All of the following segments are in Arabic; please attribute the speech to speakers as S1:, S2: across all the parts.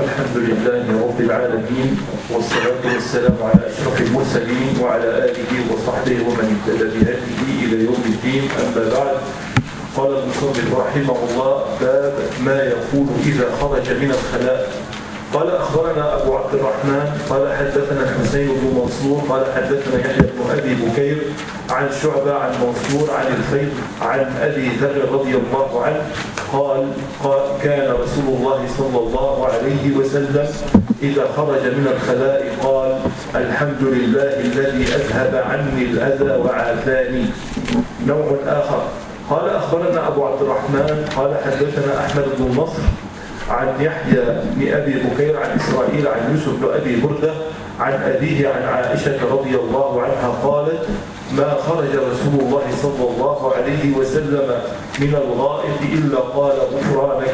S1: الحمد لله رب العالمين، والصلاة والسلام على أشرف المرسلين وعلى آله وصحبه ومن اهتدى بهديه إلى يوم الدين. أما بعد، قال المصنف رحمه الله: باب ما يقول إذا خرج من الخلاء. قال أخبرنا أبو عبد الرحمن قال حدثنا الحسين بن منصور قال حدثنا يحيى بن أبي بكير عن شعبة عن منصور عن الفيض عن أبي ذر رضي الله عنه قال كان رسول الله صلى الله عليه وسلم إذا خرج من الخلاء قال: الحمد لله الذي أذهب عني الأذى وعافاني. نوع آخر: قال أخبرنا أبو عبد الرحمن قال حدثنا أحمد بن نصر عن يحيى بن أبي بكير عن إسرائيل عن يوسف بن أبي بردة عن أبيه عن عائشة رضي الله عنها قالت: ما خرج رسول الله صلى الله عليه وسلم من الغائط إلا قال: غفرانك.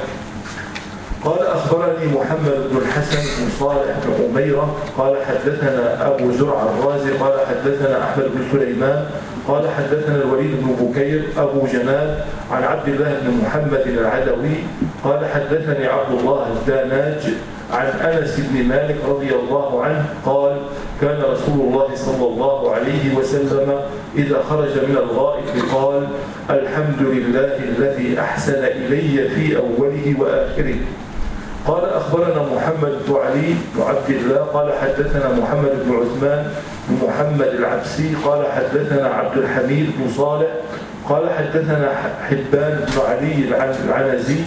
S1: قال أخبرني محمد بن الحسن بن صالح بن أميرة قال حدثنا أبو زرع الرازي قال حدثنا أحمد بن سليمان قال حدثنا الوليد بن بكير أبو جناد عن عبد الله بن محمد العدوي قال حدثني عبد الله الداناج عن أنس بن مالك رضي الله عنه قال: كان رسول الله صلى الله عليه وسلم إذا خرج من الغائط قال: الحمد لله الذي أحسن إلي في أوله وآخره. قال أخبرنا محمد بن علي بن عبد الله قال حدثنا محمد بن عثمان بن محمد العبسي قال حدثنا عبد الحميد بن صالح قال حدثنا حبان بن علي العنزي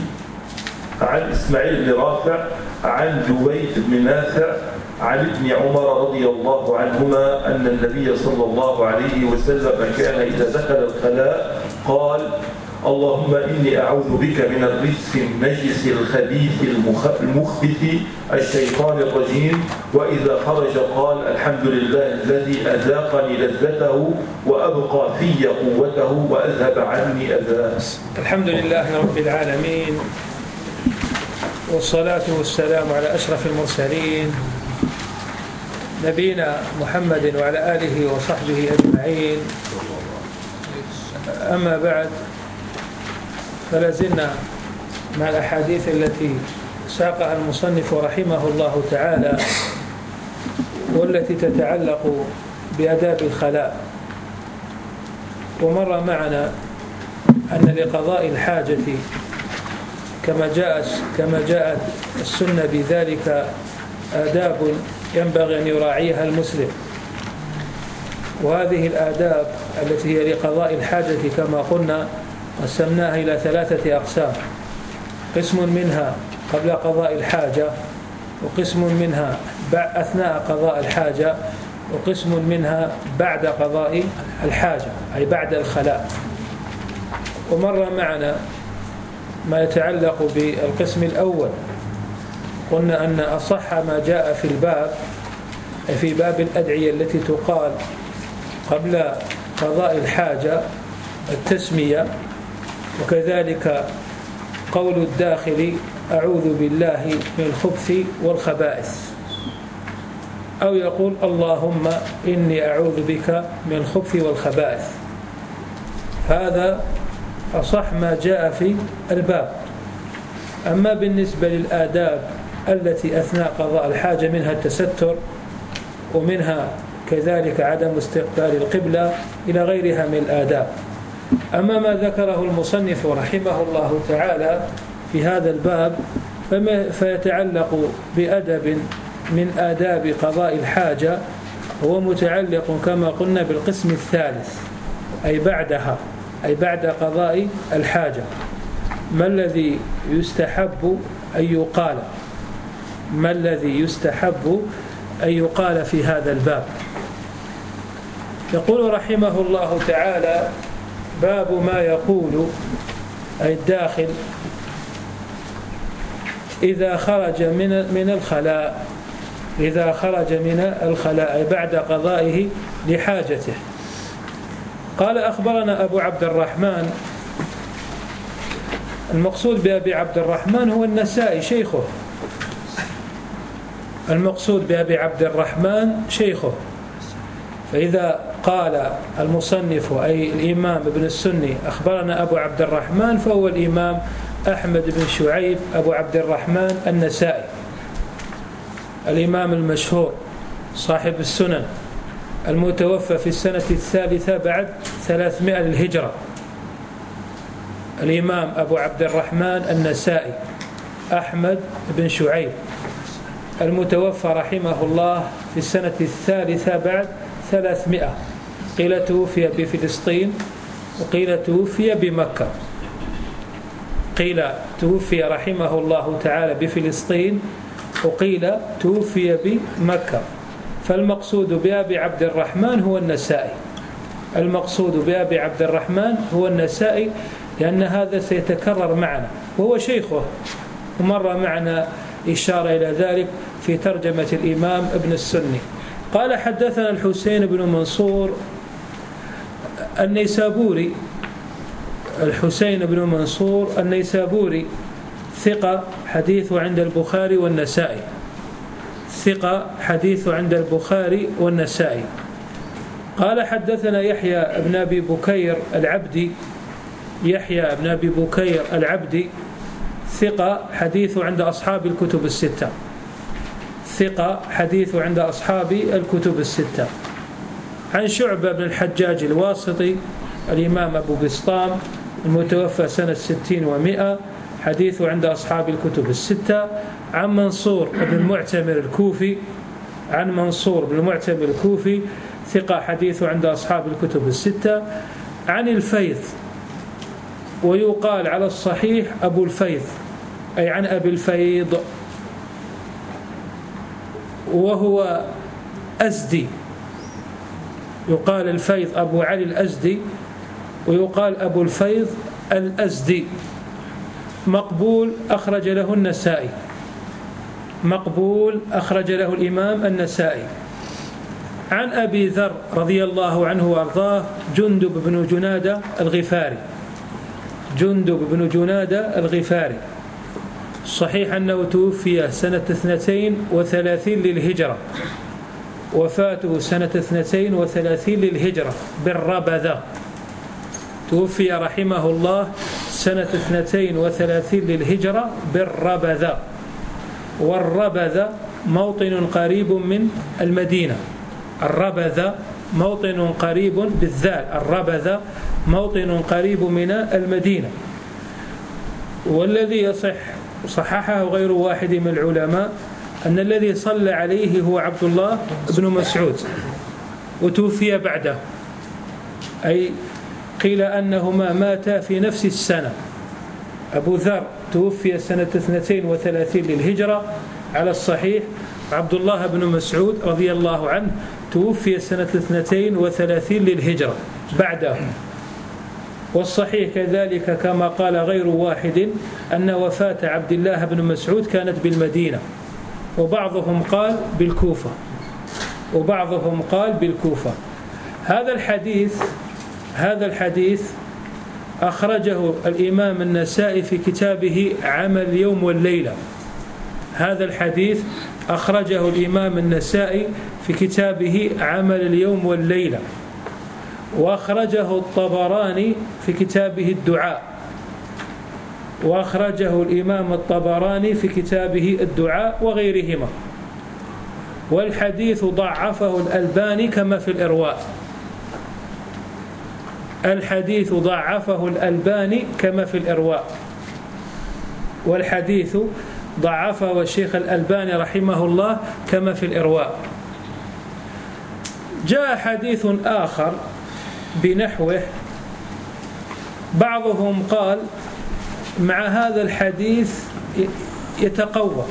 S1: عن إسماعيل بن رافع عن دويد بن نافع عن ابن عمر رضي الله عنهما أن النبي صلى الله عليه وسلم كان إذا دخل الخلاء قال: اللهم إني أعوذ بك من الرجس النجس الخبيث المخبث الشيطان الرجيم. وإذا خرج قال: الحمد لله الذي أذاقني لذته وأبقى في قوته وأذهب عني أذاه.
S2: الحمد لله رب العالمين، والصلاة والسلام على أشرف المرسلين نبينا محمد وعلى آله وصحبه أجمعين. أما بعد، فلازلنا مع الأحاديث التي ساقها المصنف رحمه الله تعالى، والتي تتعلق بآداب الخلاء. ومر معنا أن لقضاء الحاجة كما جاءت السنة بذلك آداب ينبغي أن يراعيها المسلم. وهذه الآداب التي هي لقضاء الحاجة كما قلنا قسمناها إلى 3 أقسام: قسم منها قبل قضاء الحاجة، وقسم منها أثناء قضاء الحاجة، وقسم منها بعد قضاء الحاجة أي بعد الخلاء. ومر معنا ما يتعلق بالقسم الأول. قلنا أن أصح ما جاء في الباب في باب الأدعية التي تقال قبل قضاء الحاجة التسمية، وكذلك قول الداخل: أعوذ بالله من الخبث والخبائث، أو يقول: اللهم إني أعوذ بك من الخبث والخبائث. هذا أصح ما جاء في الباب. أما بالنسبة للآداب التي أثناء قضاء الحاجة، منها التستر، ومنها كذلك عدم استقبال القبلة إلى غيرها من الآداب. أما ما ذكره المصنف رحمه الله تعالى في هذا الباب فيتعلق بأدب من آداب قضاء الحاجة، هو متعلق كما قلنا بالقسم الثالث أي بعدها، أي بعد قضاء الحاجة. ما الذي يستحب أن يقال؟ ما الذي يستحب أن يقال في هذا الباب؟ يقول رحمه الله تعالى: باب ما يقول أي الداخل إذا خرج من الخلاء، إذا خرج من الخلاء أي بعد قضائه لحاجته. قال أخبرنا أبو عبد الرحمن. المقصود بأبي عبد الرحمن هو النسائي شيخه، المقصود بأبي عبد الرحمن شيخه. فإذا قال المصنف أي الإمام ابن السني أخبرنا أبو عبد الرحمن، فهو الإمام أحمد بن شعيب أبو عبد الرحمن النسائي. الإمام المشهور صاحب السنن المتوفى في السنة 3 بعد 300 للهجرة، الإمام أبو عبد الرحمن النسائي أحمد بن شعيب المتوفى رحمه الله في السنة 3 بعد 300، قيل توفي بفلسطين وقيل توفي بمكة، قيل توفي رحمه الله تعالى بفلسطين وقيل توفي بمكة. فالمقصود بأبي عبد الرحمن هو النسائي، المقصود بأبي عبد الرحمن هو النسائي، لأن هذا سيتكرر معنا وهو شيخه، ومر معنا إشارة إلى ذلك في ترجمة الإمام ابن السني. قال حدثنا الحسين بن منصور النيسابوري، الحسين بن منصور النيسابوري ثقة حديثه عند البخاري والنسائي، ثقة حديثه عند البخاري والنسائي. قال حدثنا يحيى بن أبي بكير العبدي، يحيى بن أبي بكير العبدي ثقة حديثه عند أصحاب الكتب الستة، ثقة حديثه عند أصحاب الكتب الستة. عن شعبة بن الحجاج الواسطي الإمام أبو بسطام المتوفى سنة 60 و100، حديثه عند أصحاب الكتب الستة. عن منصور بن المعتمر الكوفي، عن منصور بن المعتمر الكوفي ثقة حديثه عند أصحاب الكتب الستة. عن الفيث، ويقال على الصحيح أبو الفيث، أي عن أبي الفيض، وهو أزدي، يقال الفيض أبو علي الأزدي ويقال أبو الفيض الأزدي، مقبول أخرج له النسائي، مقبول أخرج له الإمام النسائي. عن أبي ذر رضي الله عنه وأرضاه جندب بن جنادة الغفاري، جندب بن جنادة الغفاري، صحيح أنه توفي سنة 32 للهجرة، وفاته سنة 32 للهجرة بالربذة، توفي رحمه الله سنة 32 للهجرة بالربذة، والربذة موطن قريب من المدينة، الربذة موطن قريب بالذال، الربذة موطن قريب من المدينة. والذي يصح صححه غير واحد من العلماء أن الذي صلى عليه هو عبد الله بن مسعود، وتوفي بعده، أي قيل أنهما ماتا في نفس السنة. أبو ذر توفي سنة 32 للهجرة على الصحيح، عبد الله بن مسعود رضي الله عنه توفي سنة 32 للهجرة بعده. والصحيح كذلك كما قال غير واحد أن وفاة عبد الله بن مسعود كانت بالمدينة، وبعضهم قال بالكوفة، وبعضهم قال بالكوفة. هذا الحديث أخرجه الإمام النسائي في كتابه عمل اليوم والليلة، هذا الحديث أخرجه الإمام النسائي في كتابه عمل اليوم والليلة، وأخرجه الطبراني في كتابه الدعاء، وأخرجه الإمام الطبراني في كتابه الدعاء وغيرهما. والحديث ضعفه الألباني كما في الإرواء، الحديث ضعفه الألباني كما في الإرواء، والحديث ضعفه الشيخ الألباني رحمه الله كما في الإرواء. جاء حديث آخر بنحوه، بعضهم قال مع هذا الحديث يتقوى،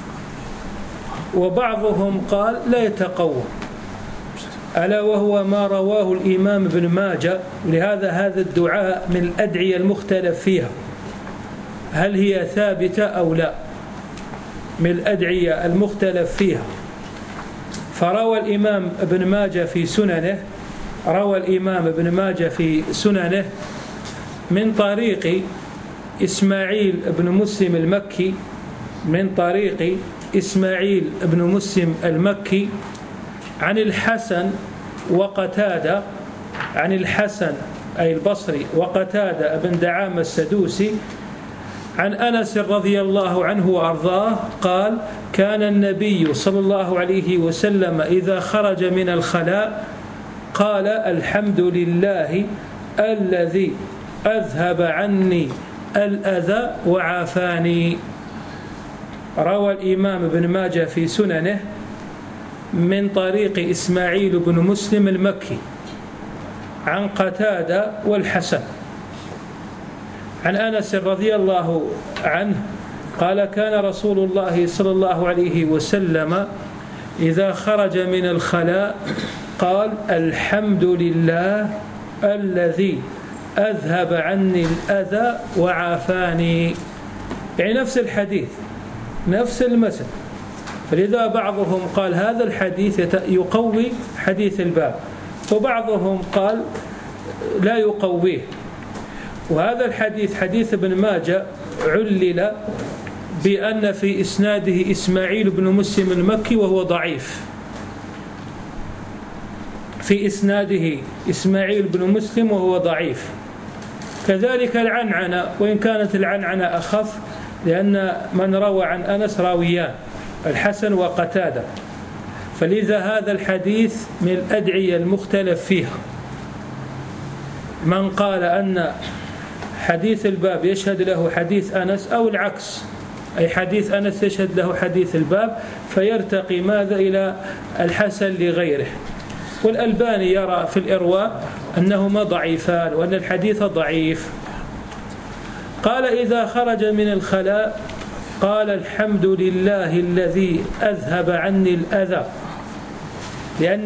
S2: وبعضهم قال لا يتقوى، ألا وهو ما رواه الإمام ابن ماجه. لهذا هذا الدعاء من الأدعية المختلف فيها، هل هي ثابتة أو لا، من الأدعية المختلف فيها. فروى الإمام ابن ماجه في سننه، روى الإمام ابن ماجه في سننه من طريق إسماعيل بن مسلم المكي، من طريق إسماعيل بن مسلم المكي عن الحسن وقتادة، عن الحسن أي البصري وقتادة بن دعامة السدوسي عن أنس رضي الله عنه وأرضاه قال كان النبي صلى الله عليه وسلم إذا خرج من الخلاء قال الحمد لله الذي أذهب عني الأذى وعافاني. روى الإمام ابن ماجه في سننه من طريق إسماعيل بن مسلم المكي عن قتادة والحسن عن أنس رضي الله عنه قال كان رسول الله صلى الله عليه وسلم إذا خرج من الخلاء قال الحمد لله الذي أذهب عني الأذى وعافاني، يعني نفس الحديث نفس المثل. فلذا بعضهم قال هذا الحديث يقوي حديث الباب، وبعضهم قال لا يقويه. وهذا الحديث حديث ابن ماجه علل بأن في إسناده إسماعيل بن مسلم المكي وهو ضعيف، في إسناده إسماعيل بن مسلم وهو ضعيف. كذلك العنعنة، وإن كانت العنعنة أخف لأن من روى عن أنس راويان الحسن وقتادة، فلذا هذا الحديث من الأدعية المختلف فيها. من قال أن حديث الباب يشهد له حديث أنس أو العكس، أي حديث أنس يشهد له حديث الباب، فيرتقي ماذا إلى الحسن لغيره. والألباني يرى في الإرواء أنهما ضعيفان وأن الحديث ضعيف. قال إذا خرج من الخلاء قال الحمد لله الذي أذهب عني الأذى، لأن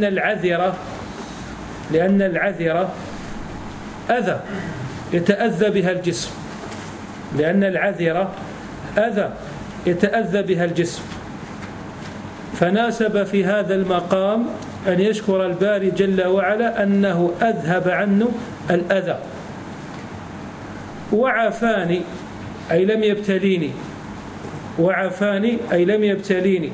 S2: العذرة أذى يتأذى بها الجسم، لأن العذرة أذى يتأذى بها الجسم، فناسب في هذا المقام أن يشكر الباري جل وعلا أنه أذهب عنه الأذى. وعافاني أي لم يبتليني، وعافاني أي لم يبتليني،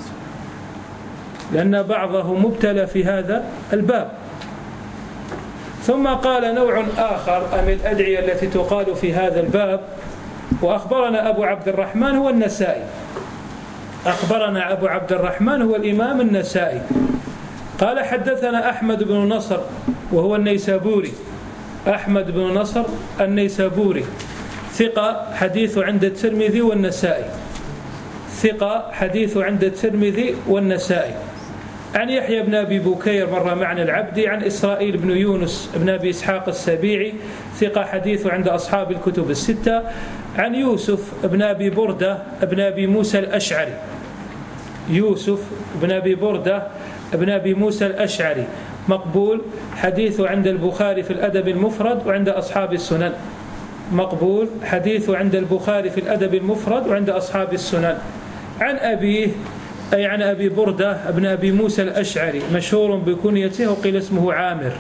S2: لأن بعضه مبتلى في هذا الباب. ثم قال نوع آخر من الأدعية التي تقال في هذا الباب، وأخبرنا أبو عبد الرحمن هو النسائي، أخبرنا أبو عبد الرحمن هو الإمام النسائي قال حدثنا أحمد بن نصر وهو النيسابوري، أحمد بن نصر النيسابوري ثقة حديث عند الترمذي والنسائي، ثقة حديث عند الترمذي والنسائي. عن يحيى بن أبي بكير مر معنا العبدي، عن إسرائيل بن يونس بن أبي إسحاق السبيعي ثقة حديث عند أصحاب الكتب الستة. عن يوسف بن أبي بردة بن أبي موسى الأشعري، يوسف بن أبي بردة بن أبي موسى الأشعري مقبول حديث عند البخاري في الأدب المفرد وعند أصحاب السنن، مقبول حديث عند البخاري في الأدب المفرد وعند أصحاب السنن. عن أبيه أي عن أبي بردة بن أبي موسى الأشعري مشهور بكنيته وقيل اسمه عامر،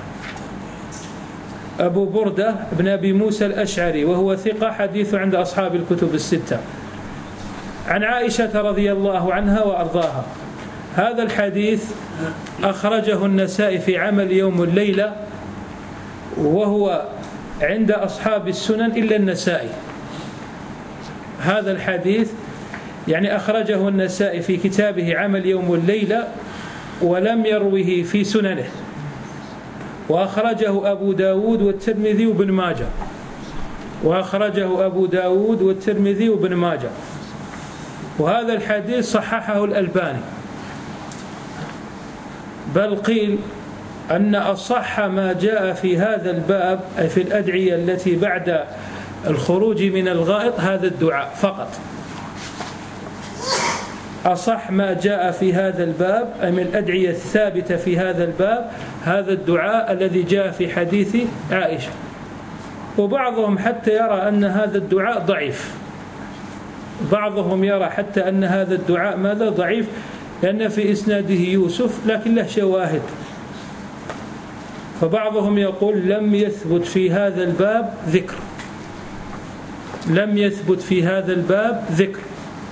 S2: أبو بردة بن أبي موسى الأشعري وهو ثقة حديث عند أصحاب الكتب الستة. عن عائشة رضي الله عنها وأرضاها. هذا الحديث أخرجه النسائي في عمل يوم الليلة، وهو عند أصحاب السنن إلا النسائي. هذا الحديث يعني أخرجه النسائي في كتابه عمل يوم الليلة ولم يروه في سننه، وأخرجه أبو داود والترمذي وابن ماجه، وأخرجه أبو داود والترمذي وابن ماجه. وهذا الحديث صححه الألباني، بل قيل أن أصح ما جاء في هذا الباب أي في الأدعية التي بعد الخروج من الغائط هذا الدعاء فقط. أصح ما جاء في هذا الباب أي من الأدعية الثابتة في هذا الباب هذا الدعاء الذي جاء في حديث عائشة. وبعضهم حتى يرى أن هذا الدعاء ضعيف، بعضهم يرى حتى أن هذا الدعاء ماذا ضعيف، لأن في إسناده يوسف لكن له شواهد. فبعضهم يقول لم يثبت في هذا الباب ذكر، لم يثبت في هذا الباب ذكر.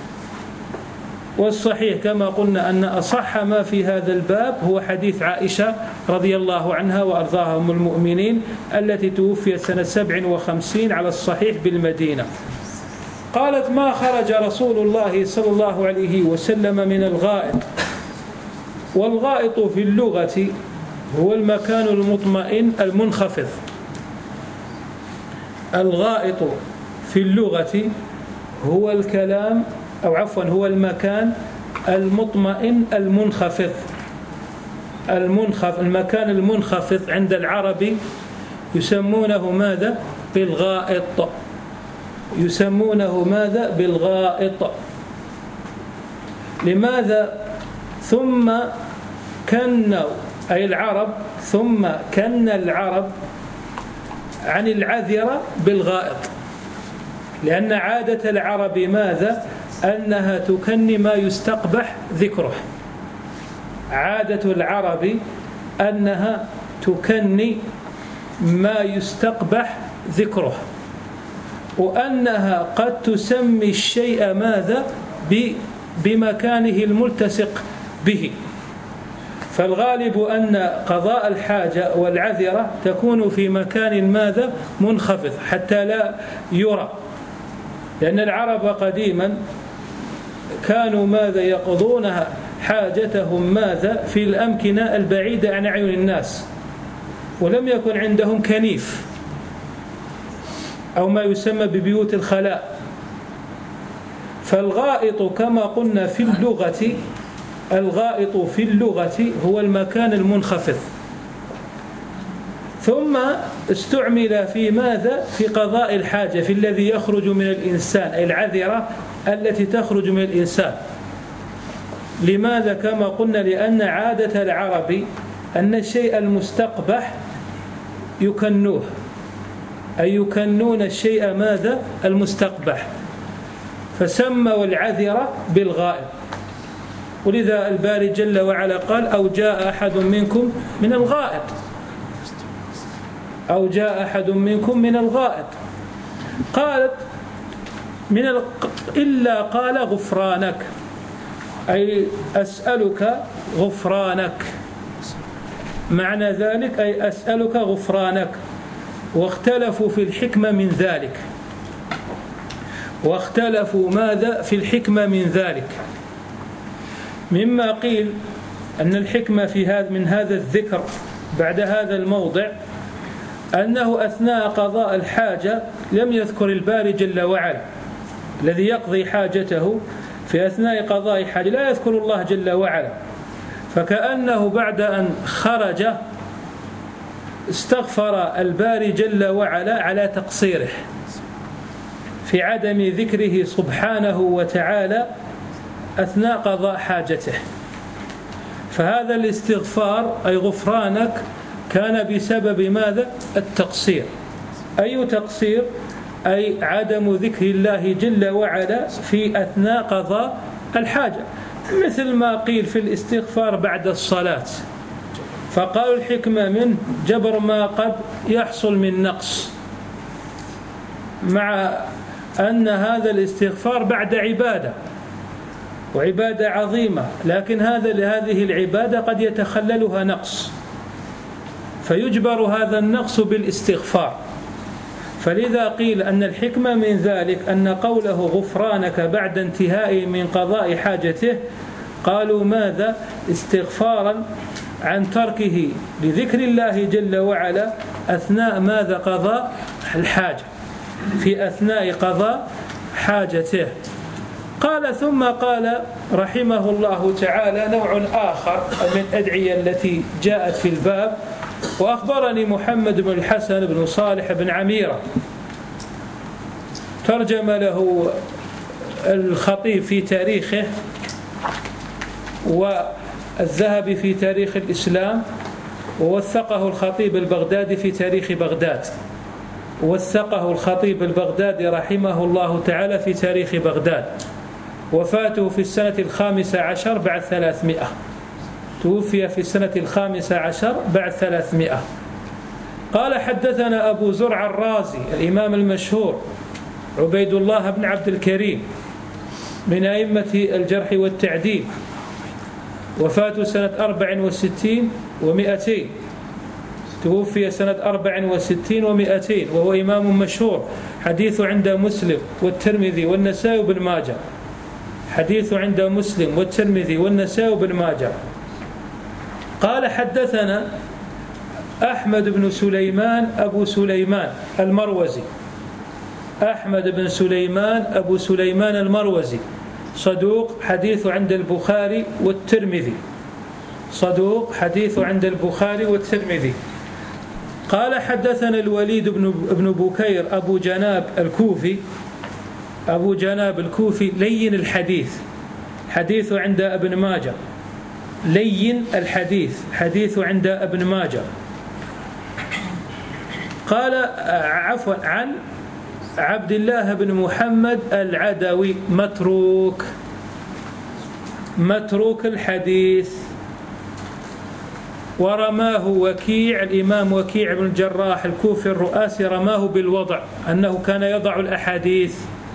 S2: والصحيح كما قلنا أن أصح ما في هذا الباب هو حديث عائشة رضي الله عنها وأرضاها أم المؤمنين التي توفيت سنة 57 على الصحيح بالمدينة. قالت: ما خرج رسول الله صلى الله عليه وسلم من الغائط. والغائط في اللغة هو المكان المطمئن المنخفض. الغائط في اللغة هو الكلام هو المكان المطمئن المنخفض. المكان المنخفض عند العرب يسمونه ماذا؟ بالغائط. يسمونه ماذا؟ بالغائط. لماذا؟ ثم كنوا أي العرب العرب عن العذرة بالغائط، لأن عادة العرب ماذا؟ أنها تكني ما يستقبح ذكره. عادة العرب أنها تكني ما يستقبح ذكره، وأنها قد تسمي الشيء ماذا؟ بمكانه الملتصق به. فالغالب أن قضاء الحاجة والعذرة تكون في مكان ماذا؟ منخفض حتى لا يرى، لأن العرب قديما كانوا ماذا؟ يقضون حاجتهم ماذا؟ في الأمكنة البعيدة عن أعين الناس، ولم يكن عندهم كنيف أو ما يسمى ببيوت الخلاء. فالغائط كما قلنا في اللغة، الغائط في اللغة هو المكان المنخفض، ثم استعمل في ماذا؟ في قضاء الحاجة، في الذي يخرج من الإنسان، أي العذرة التي تخرج من الإنسان. لماذا؟ كما قلنا لأن عادة العرب أن الشيء المستقبح يكنوه، أي يكنون الشيء ماذا؟ المستقبح، فسموا العذرة بالغائط. ولذا الباري جل وعلا قال: أو جاء أحد منكم من الغائط، أو جاء أحد منكم من الغائط. قالت إلا قال غفرانك، أي أسألك غفرانك، معنى ذلك أي أسألك غفرانك. واختلفوا في الحكمة من ذلك، واختلفوا ماذا؟ في الحكمة من ذلك. مما قيل أن الحكمة من هذا الذكر بعد هذا الموضع أنه أثناء قضاء الحاجة لم يذكر الباري جل وعلا الذي يقضي حاجته في أثناء قضاء حاجة، لا يذكر الله جل وعلا، فكأنه بعد أن خرج استغفر الباري جل وعلا على تقصيره في عدم ذكره سبحانه وتعالى أثناء قضاء حاجته. فهذا الاستغفار أي غفرانك كان بسبب ماذا؟ التقصير. أي تقصير؟ أي عدم ذكر الله جل وعلا في أثناء قضاء الحاجة، مثل ما قيل في الاستغفار بعد الصلاة، فقالوا الحكمة منه جبر ما قد يحصل من نقص، مع أن هذا الاستغفار بعد عبادة وعبادة عظيمة، لكن هذه العبادة قد يتخللها نقص، فيجبر هذا النقص بالاستغفار. فلذا قيل أن الحكمة من ذلك أن قوله غفرانك بعد انتهائه من قضاء حاجته، قالوا ماذا؟ استغفارا عن تركه لذكر الله جل وعلا أثناء ماذا؟ قضاء الحاجة، في أثناء قضاء حاجته. قال ثم قال رحمه الله تعالى نوع آخر من الأدعية التي جاءت في الباب. وأخبرني محمد بن الحسن بن صالح بن عميرة، ترجم له الخطيب في تاريخه والذهبي في تاريخ الإسلام، ووثقه الخطيب البغدادي في تاريخ بغداد، ووثقه الخطيب البغدادي رحمه الله تعالى في تاريخ بغداد. وفاته في السنة 15 بعد 300، توفي في السنة 15 بعد 300. قال حدثنا أبو زرع الرازي الإمام المشهور عبيد الله بن عبد الكريم من أئمة الجرح والتعديل، وفاته سنة 64 و200. توفي سنة 64 و200 وهو إمام مشهور، حديث عند مسلم والترمذي والنسائي وابن ماجه. حديث عند مسلم والترمذي والنسائي وابن ماجه. قال حدثنا أحمد بن سليمان أبو سليمان المروزي. أحمد بن سليمان أبو سليمان المروزي صدوق، حديث عند البخاري والترمذي. صدوق، حديث عند البخاري والترمذي. قال حدثنا الوليد بن بكير أبو جناب الكوفي. أبو جناب الكوفي لين الحديث، حديث عند ابن ماجه. لين الحديث، حديث عند ابن ماجه. قال عفوا عن عبد الله بن محمد العدوي متروك، متروك الحديث. ورماه وكيع، الإمام وكيع بن الجراح الكوفي الرؤاسي رماه بالوضع، أنه كان يضع الأحاديث.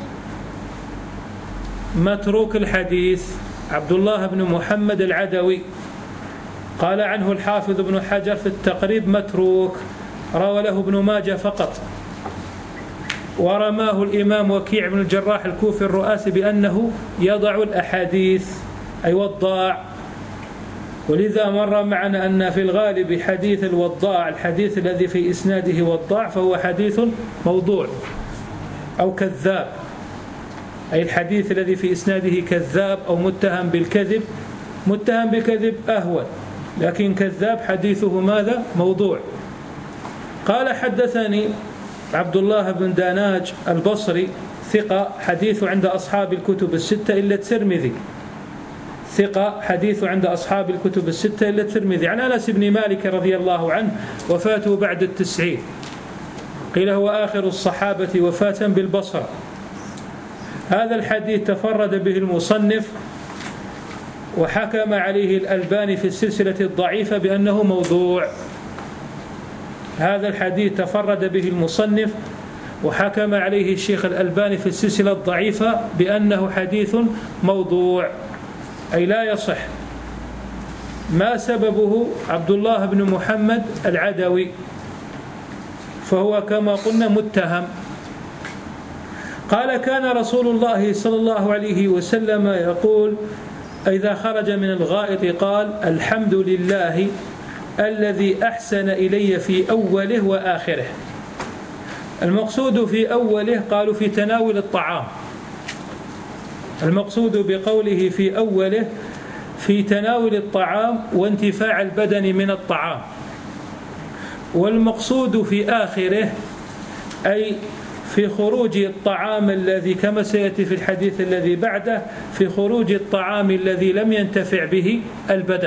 S2: متروك الحديث عبد الله بن محمد العدوي. قال عنه الحافظ ابن حجر في التقريب متروك، روى له ابن ماجه فقط. ورماه الإمام وكيع بن الجراح الكوفي الرؤاسي بأنه يضع الأحاديث، أي وضاع. ولذا مر معنا أن في الغالب حديث الوضاع، الحديث الذي في إسناده وضاع، فهو حديث موضوع أو كذاب، أي الحديث الذي في إسناده كذاب أو متهم بالكذب. متهم بالكذب أهون، لكن كذاب حديثه ماذا؟ موضوع. قال حدثني عبد الله بن داناج البصري ثقة، حديث عند أصحاب الكتب الستة إلا الترمذي. ثقة، حديث عند أصحاب الكتب الستة إلا الترمذي. عن أنس بن مالك رضي الله عنه وفاته بعد 90، قيل هو آخر الصحابة وفاة بالبصرة. هذا الحديث تفرد به المصنف، وحكم عليه الألباني في السلسلة الضعيفة بأنه موضوع. هذا الحديث تفرد به المصنف، وحكم عليه الشيخ الألباني في السلسلة الضعيفة بأنه حديث موضوع، أي لا يصح. ما سببه؟ عبد الله بن محمد العدوي، فهو كما قلنا متهم. قال كان رسول الله صلى الله عليه وسلم يقول إذا خرج من الغائط قال الحمد لله الذي أحسن إلي في أوله وآخره. المقصود في أوله قالوا في تناول الطعام، المقصود بقوله في أوله في تناول الطعام وانتفاع البدن من الطعام، والمقصود في آخره أي في خروج الطعام الذي كما سيأتي في الحديث الذي بعده، في خروج الطعام الذي لم ينتفع به البدن.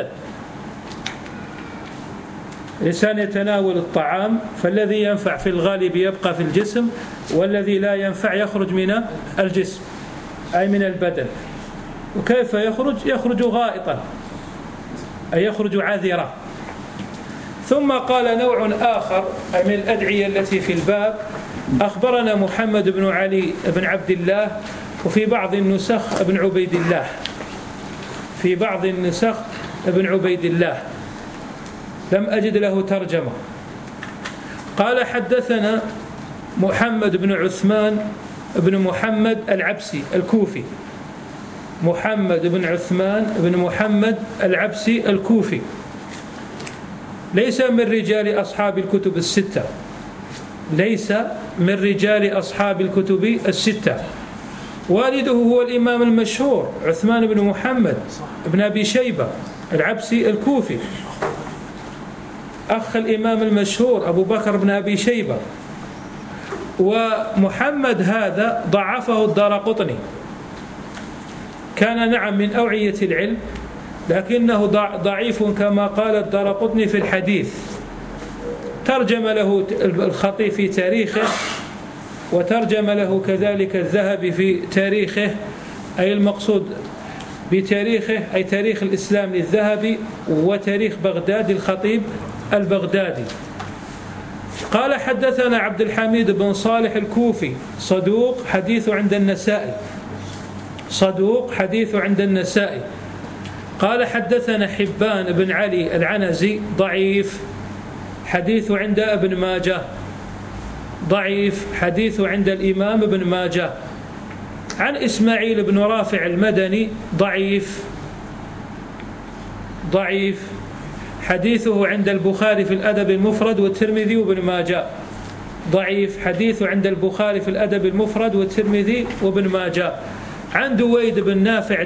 S2: الإنسان يتناول الطعام، فالذي ينفع في الغالب يبقى في الجسم، والذي لا ينفع يخرج من الجسم أي من البدن. وكيف يخرج؟ يخرج غائطا، أي يخرج عذرا. ثم قال نوع آخر أي من الأدعية التي في الباب. أخبرنا محمد بن علي بن عبد الله، وفي بعض النسخ ابن عبيد الله، في بعض النسخ ابن عبيد الله، لم أجد له ترجمة. قال حدثنا محمد بن عثمان بن محمد العبسي الكوفي. محمد بن عثمان بن محمد العبسي الكوفي ليس من رجال أصحاب الكتب الستة، ليس من رجال أصحاب الكتب الستة. والده هو الإمام المشهور عثمان بن محمد بن أبي شيبة العبسي الكوفي، أخ الإمام المشهور أبو بكر بن أبي شيبة. ومحمد هذا ضعفه الدارقطني، كان نعم من أوعية العلم، لكنه ضعيف كما قال الدارقطني في الحديث. ترجم له الخطيب في تاريخه، وترجم له كذلك الذهبي في تاريخه، أي المقصود بتاريخه أي تاريخ الإسلام للذهبي، وتاريخ بغداد الخطيب البغدادي. قال حدثنا عبد الحميد بن صالح الكوفي صدوق، حديث عند النسائي، صدوق حديث عند النسائي. قال حدثنا حبان بن علي العنزي ضعيف، حديثه عند ابن ماجه. ضعيف حديثه عند الإمام ابن ماجه. عن إسماعيل بن رافع المدني ضعيف حديثه عند البخاري في الأدب المفرد والترمذي وابن ماجه. ضعيف حديثه عند البخاري في الأدب المفرد والترمذي وابن ماجه. عن دويد بن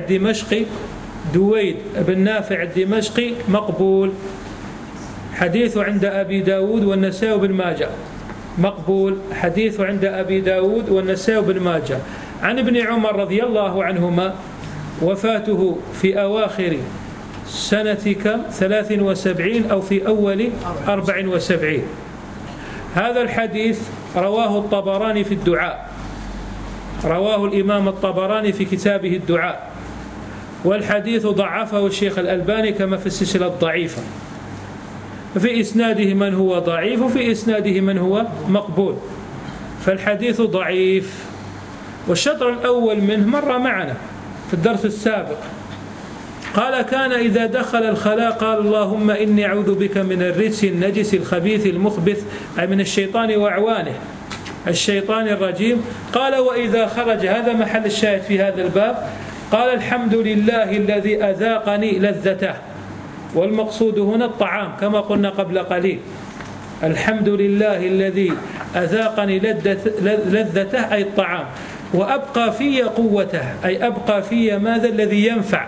S2: نافع الدمشقي مقبول حديثه عند أبي داود والنسائي وابن ماجه. مقبول حديثه عند أبي داود والنسائي وابن ماجه. عن ابن عمر رضي الله عنهما وفاته في أواخر سنة 73 أو في أول 74. هذا الحديث رواه الطبراني في الدعاء، رواه الإمام الطبراني في كتابه الدعاء، والحديث ضعفه الشيخ الألباني كما في السلسلة الضعيفة. ففي إسناده من هو ضعيف وفي إسناده من هو مقبول، فالحديث ضعيف. والشطر الأول منه مر معنا في الدرس السابق. قال: كان إذا دخل الخلاء قال: اللهم إني أعوذ بك من الرجس النجس الخبيث المخبث، أي من الشيطان وأعوانه، الشيطان الرجيم. قال: وإذا خرج، هذا محل الشاهد في هذا الباب، قال: الحمد لله الذي أذاقني لذته. والمقصود هنا الطعام كما قلنا قبل قليل. الحمد لله الذي أذاقني لذته أي الطعام، وأبقى في قوته أي أبقى في ماذا الذي ينفع،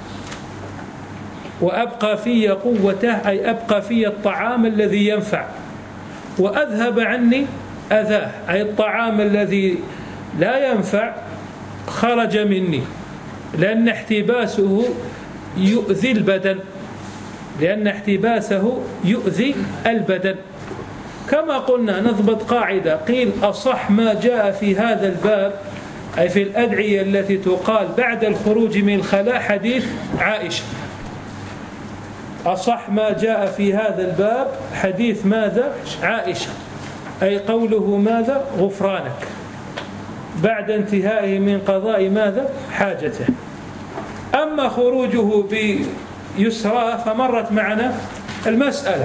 S2: وأبقى في قوته أي أبقى في الطعام الذي ينفع، وأذهب عني أذاه أي الطعام الذي لا ينفع خرج مني، لأن احتباسه يؤذي البدن، كما قلنا نضبط قاعدة. قيل: أصح ما جاء في هذا الباب أي في الأدعية التي تقال بعد الخروج من الخلاء حديث عائشة. أصح ما جاء في هذا الباب حديث ماذا؟ عائشة، أي قوله ماذا؟ غفرانك، بعد انتهائه من قضاء ماذا؟ حاجته. أما خروجه بيسرى فمرت معنا المسألة،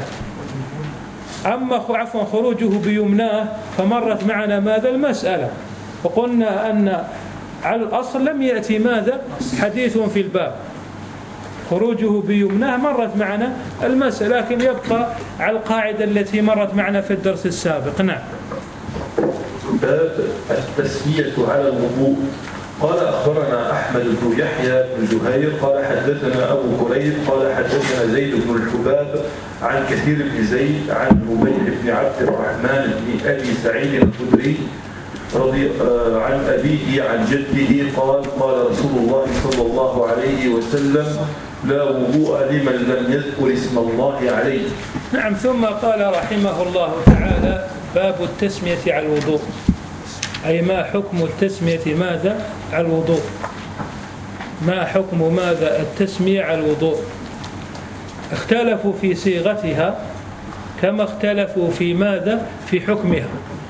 S2: خروجه بيمناه فمرت معنا ماذا؟ المسألة. وقلنا أن على الأصل لم يأتي ماذا؟ حديث في الباب. خروجه بيمناه مرت معنا المسألة، لكن يبقى على القاعدة التي مرت معنا في الدرس السابق. نعم.
S1: باب التسمية على الوضوء. قال: أخبرنا أحمد بن يحيى بن زهير قال حدثنا أبو كريب قال حدثنا زيد بن الحباب عن كثير بن زيد عن ربيع بن عبد الرحمن بن أبي سعيد الخدري عن أبيه عن جده قال: قال رسول الله صلى الله عليه وسلم: لا وضوء لمن لم يذكر اسم الله عليه.
S2: نعم. ثم قال رحمه الله تعالى: باب التسمية على الوضوء، أي ما حكم التسمية ماذا؟ على الوضوء. ما حكم ماذا؟ التسمية على الوضوء. اختلفوا في صيغتها كما اختلفوا في ماذا؟ في حكمها.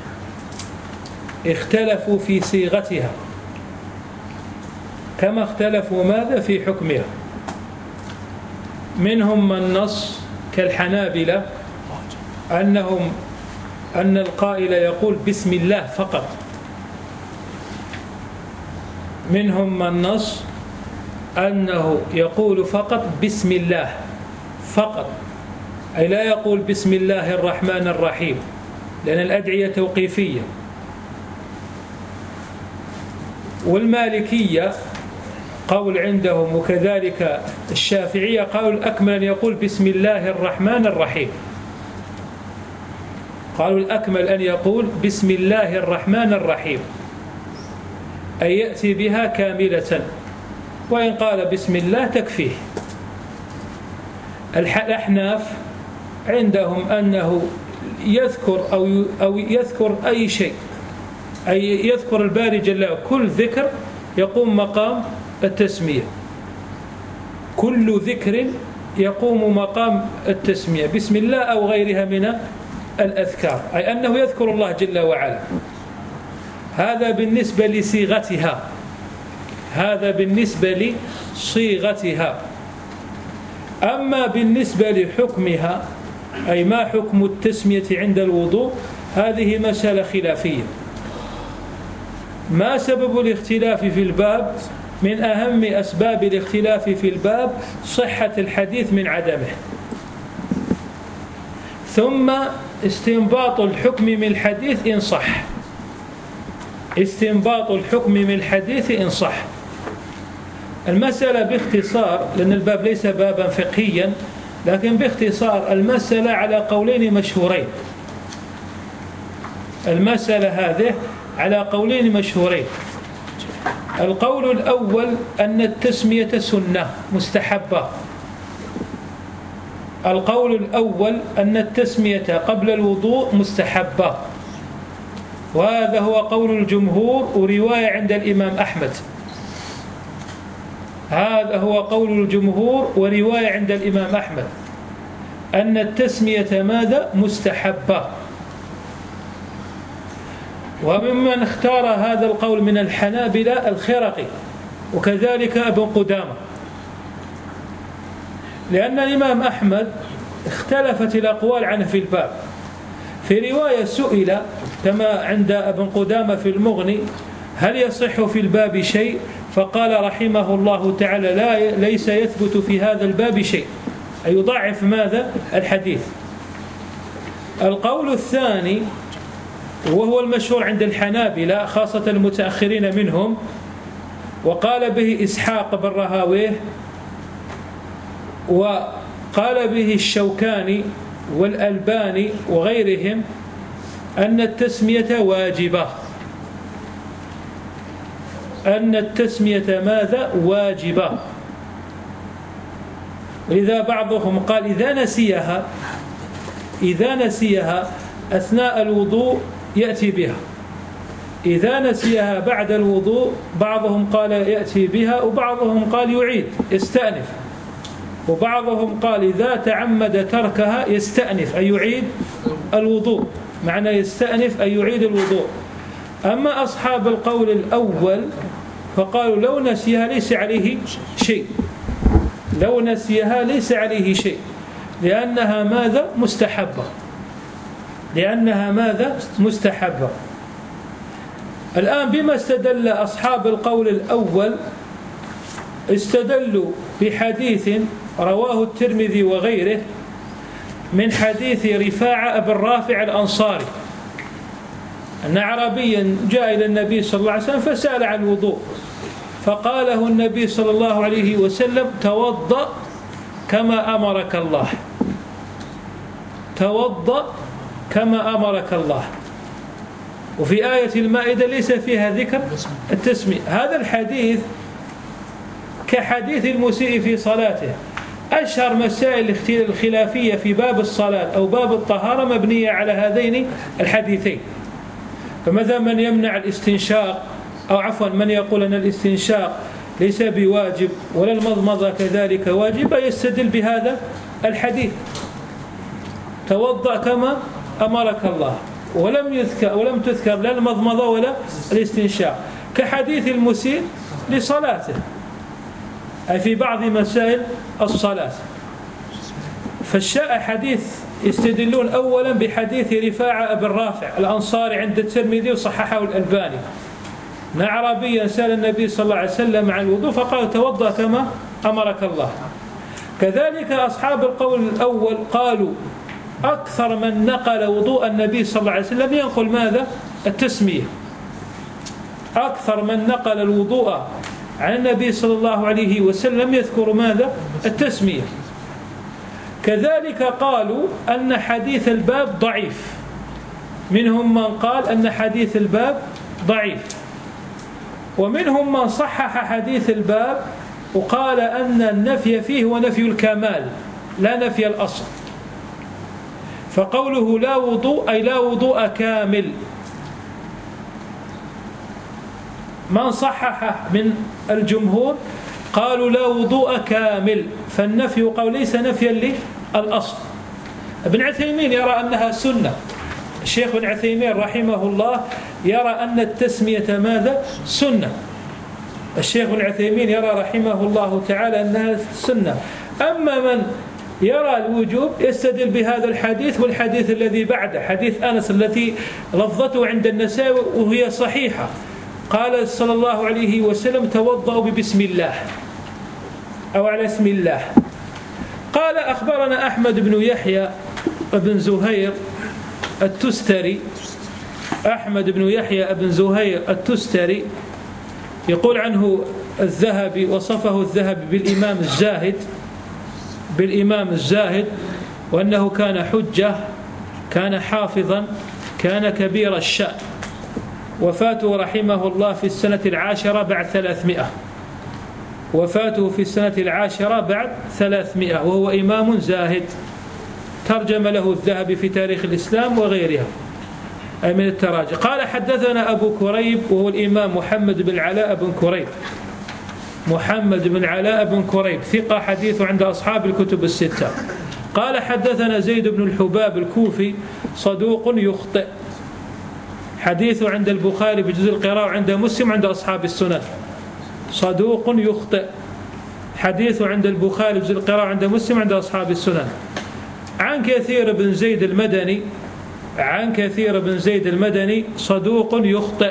S2: اختلفوا في صيغتها كما اختلفوا ماذا؟ في حكمها. منهم من نص كالحنابلة أن القائل يقول بسم الله فقط. منهم من نص أنه يقول فقط بسم الله فقط، أي لا يقول بسم الله الرحمن الرحيم، لأن الأدعية توقيفية. والمالكية قول عندهم، وكذلك الشافعية قول الأكمل أن يقول بسم الله الرحمن الرحيم. قالوا الأكمل أن يقول بسم الله الرحمن الرحيم، أي يأتي بها كاملة، وإن قال بسم الله تكفيه. الأحناف عندهم أنه يذكر أو يذكر أي شيء، أي يذكر الباري جل وعلا، كل ذكر يقوم مقام التسمية، كل ذكر يقوم مقام التسمية بسم الله أو غيرها من الأذكار، أي أنه يذكر الله جل وعلا. هذا بالنسبة لصيغتها، هذا بالنسبة لصيغتها. أما بالنسبة لحكمها أي ما حكم التسمية عند الوضوء؟ هذه مسألة خلافية. ما سبب الاختلاف في الباب؟ من أهم أسباب الاختلاف في الباب صحة الحديث من عدمه، ثم استنباط الحكم من الحديث إن صح. استنباط الحكم من الحديث إن صح. المسألة باختصار، لأن الباب ليس بابا فقهيا، لكن باختصار المسألة على قولين مشهورين. المسألة هذه على قولين مشهورين. القول الأول أن التسمية سنة مستحبة. القول الأول أن التسمية قبل الوضوء مستحبة، وهذا هو قول الجمهور ورواية عند الإمام أحمد. هذا هو قول الجمهور ورواية عند الإمام أحمد أن التسمية ماذا؟ مستحبة. وممن اختار هذا القول من الحنابلة الخرقي، وكذلك ابن قدامة، لأن الإمام أحمد اختلفت الأقوال عنه في الباب. في رواية سئل كما عند ابن قدامة في المغني: هل يصح في الباب شيء؟ فقال رحمه الله تعالى: ليس يثبت في هذا الباب شيء، أي يضعف ماذا؟ الحديث. القول الثاني وهو المشهور عند الحنابلة خاصة المتأخرين منهم، وقال به إسحاق بن راهويه، وقال به الشوكاني والألباني وغيرهم، أن التسمية واجبة. أن التسمية ماذا؟ واجبة. لذا بعضهم قال إذا نسيها أثناء الوضوء يأتي بها، إذا نسيها بعد الوضوء بعضهم قال يأتي بها، وبعضهم قال يعيد يستأنف، وبعضهم قال إذا تعمد تركها يستأنف أي يعيد الوضوء. معنى يستأنف أي يعيد الوضوء. أما أصحاب القول الأول فقالوا لو نسيها ليس عليه شيء، لو نسيها ليس عليه شيء، لأنها ماذا؟ مستحبة. لأنها ماذا؟ مستحبة. الآن بما استدل أصحاب القول الأول؟ استدلوا بحديث رواه الترمذي وغيره من حديث رفاعة بن رافع الأنصاري، أن أعرابيا جاء إلى النبي صلى الله عليه وسلم فسأل عن الوضوء، فقاله النبي صلى الله عليه وسلم: توضأ كما أمرك الله، توضأ كما أمرك الله. وفي آية المائدة ليس فيها ذكر التسمية. هذا الحديث كحديث المسيء في صلاته. أشهر مسائل الخلافية في باب الصلاة أو باب الطهارة مبنية على هذين الحديثين. فمثلا من يمنع الاستنشاق، أو عفوا من يقول أن الاستنشاق ليس بواجب ولا المضمضة كذلك واجب، يستدل بهذا الحديث: توضأ كما أمرك الله، ولم تذكر لا المضمضة ولا الاستنشاق، كحديث المسيء لصلاته، أي في بعض مسائل الصلاة. فالشاء حديث يستدلون أولا بحديث رفاعة بن رافع الأنصاري عند الترمذي وصححه الألباني، أن أعرابيا سأل النبي صلى الله عليه وسلم عن الوضوء فقال: توضأ كما أمرك الله. كذلك أصحاب القول الأول قالوا أكثر من نقل وضوء النبي صلى الله عليه وسلم ينقل ماذا؟ التسمية. أكثر من نقل الوضوء عن النبي صلى الله عليه وسلم يذكر ماذا؟ التسمية. كذلك قالوا أن حديث الباب ضعيف، منهم من قال أن حديث الباب ضعيف، ومنهم من صحح حديث الباب وقال أن النفي فيه هو نفي الكمال لا نفي الأصل. فقوله لا وضوء أي لا وضوء كامل. من صحح من الجمهور قالوا لا وضوء كامل، فالنفي قول ليس نفيا للأصل. ابن عثيمين يرى أنها سنة. الشيخ ابن عثيمين رحمه الله يرى أن التسمية ماذا؟ سنة. الشيخ ابن عثيمين يرى رحمه الله تعالى أنها سنة. أما من يرى الوجوب يستدل بهذا الحديث والحديث الذي بعده حديث أنس التي لفظته عند النسائي وهي صحيحة. قال صلى الله عليه وسلم توضأوا ببسم الله أو على اسم الله. قال أخبرنا أحمد بن يحيى بن زهير التستري، أحمد بن يحيى بن زهير التستري يقول عنه الذهبي، وصفه الذهبي بالإمام الزاهد وأنه كان حجة، كان حافظا، كان كبير الشأن. وفاته رحمه الله في السنة 10 بعد 300، وفاته في السنة 10 بعد 300، وهو إمام زاهد ترجم له الذهبي في تاريخ الإسلام وغيرها أي من التراجم. قال حدثنا أبو كريب وهو الإمام محمد بن علاء بن كريب، محمد بن علاء بن كريب ثقة حديثه عند أصحاب الكتب الستة. قال حدثنا زيد بن الحباب الكوفي صدوق يخطئ، حديثه عند البخاري بجزء القراءة وعند مسلم عند أصحاب السنن. صدوق يخطئ، حديثه عند البخاري بجزء القراءة وعند مسلم عند أصحاب السنن. عن كثير بن زيد المدني، عن كثير بن زيد المدني صدوق يخطئ،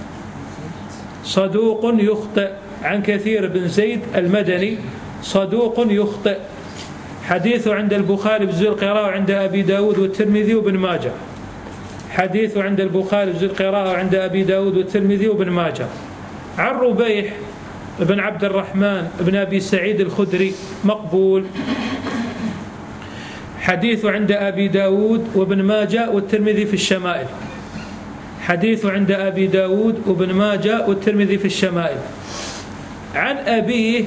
S2: صدوق يخطئ، عن كثير بن زيد المدني صدوق يخطئ، حديثه عند البخاري بجزء القراءة وعند أبي داود والترمذي وابن ماجه، حديثه عند البخاري بجزء القراءة وعند أبي داود والترمذي وابن ماجه. عن ربيح بن عبد الرحمن بن أبي سعيد الخدري مقبول، حديثه عند أبي داود وابن ماجه والترمذي في الشمائل، حديثه عند أبي داود وابن ماجه والترمذي في الشمائل. عن أبيه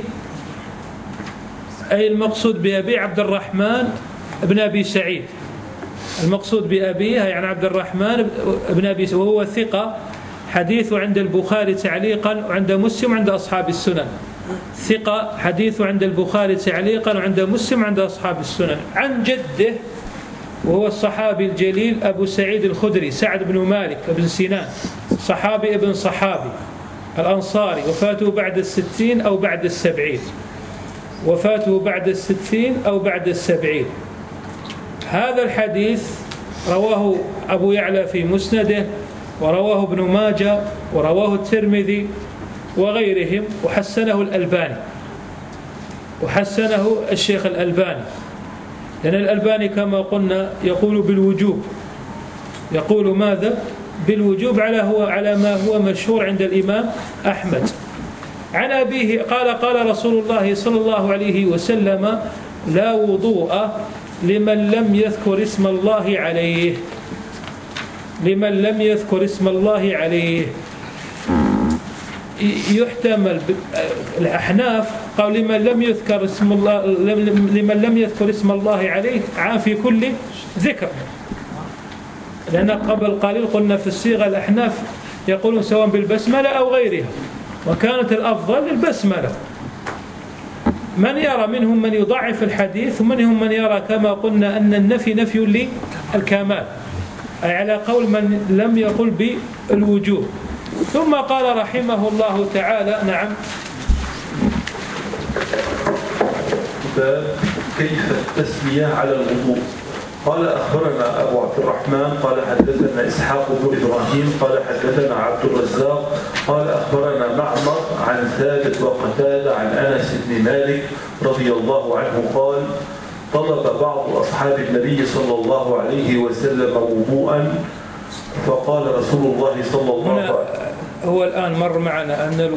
S2: أي المقصود بأبي عبد الرحمن بن أبي سعيد، المقصود بأبيه يعني عبد الرحمن بن أبي سعيد، وهو ثقة حديثه عند البخاري تعليقا وعند مسلم وعند أصحاب السنن، ثقة حديثه عند البخاري تعليقا وعند مسلم وعند أصحاب السنن. عن جده وهو الصحابي الجليل أبو سعيد الخدري سعد بن مالك بن سنان، صحابي ابن صحابي الأنصاري، وفاته بعد 60 أو بعد 70، وفاته بعد 60 أو بعد 70. هذا الحديث رواه أبو يعلى في مسنده، ورواه ابن ماجه، ورواه الترمذي وغيرهم، وحسنه الألباني، وحسنه الشيخ الألباني، لأن الألباني كما قلنا يقول بالوجوب، يقول ماذا؟ بالوجوب على ما هو مشهور عند الإمام أحمد. عن أبيه قال قال رسول الله صلى الله عليه وسلم لا وضوء لمن لم يذكر اسم الله عليه، لمن لم يذكر اسم الله عليه. يحتمل الأحناف قال لمن لم يذكر اسم الله، لمن لم يذكر اسم الله عليه عام في كل ذكر، لأن قبل قليل قلنا في الصيغة الأحناف يقولون سواء بالبسملة أو غيرها، وكانت الأفضل البسملة. من يرى منهم من يضعف الحديث، ومنهم من يرى كما قلنا أن النفي نفي للكمال، أي على قول من لم يقل بالوجوب. ثم قال رحمه الله تعالى نعم
S1: كيف التسمية على الوضوء. قال أخبرنا أبو عبد الرحمن قال حدثنا إسحاق بن إبراهيم قال حدثنا عبد الرزاق قال أخبرنا معمر عن ثابت وقتادة عن أنس بن مالك رضي الله عنه قال طلب بعض أصحاب النبي صلى الله عليه وسلم وضوءا فقال رسول الله صلى الله عليه وسلم.
S2: هو الآن مر معنا أن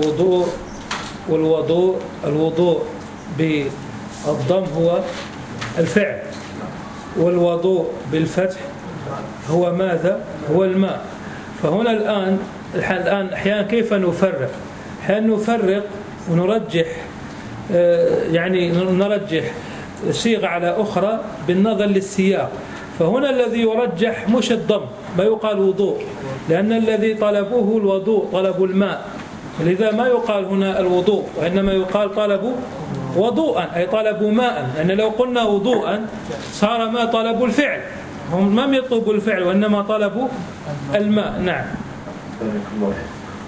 S2: الوضوء بالضم هو الفعل، والوضوء بالفتح هو ماذا؟ هو الماء. فهنا الآن أحيانا كيف نفرق؟ أحيانا نفرق ونرجح، يعني نرجح صيغة على أخرى بالنظر للسياق. فهنا الذي يرجح مش الضم، ما يقال وضوء، لأن الذي طلبوه الوضوء، طلبوا الماء، لذا ما يقال هنا الوضوء، وإنما يقال طلبوا وضوءا، أي طلبوا ماء، لأن لو قلنا وضوءا صار ما طلبوا الفعل، هم لم يطلبوا الفعل وإنما طلبوا الماء. نعم.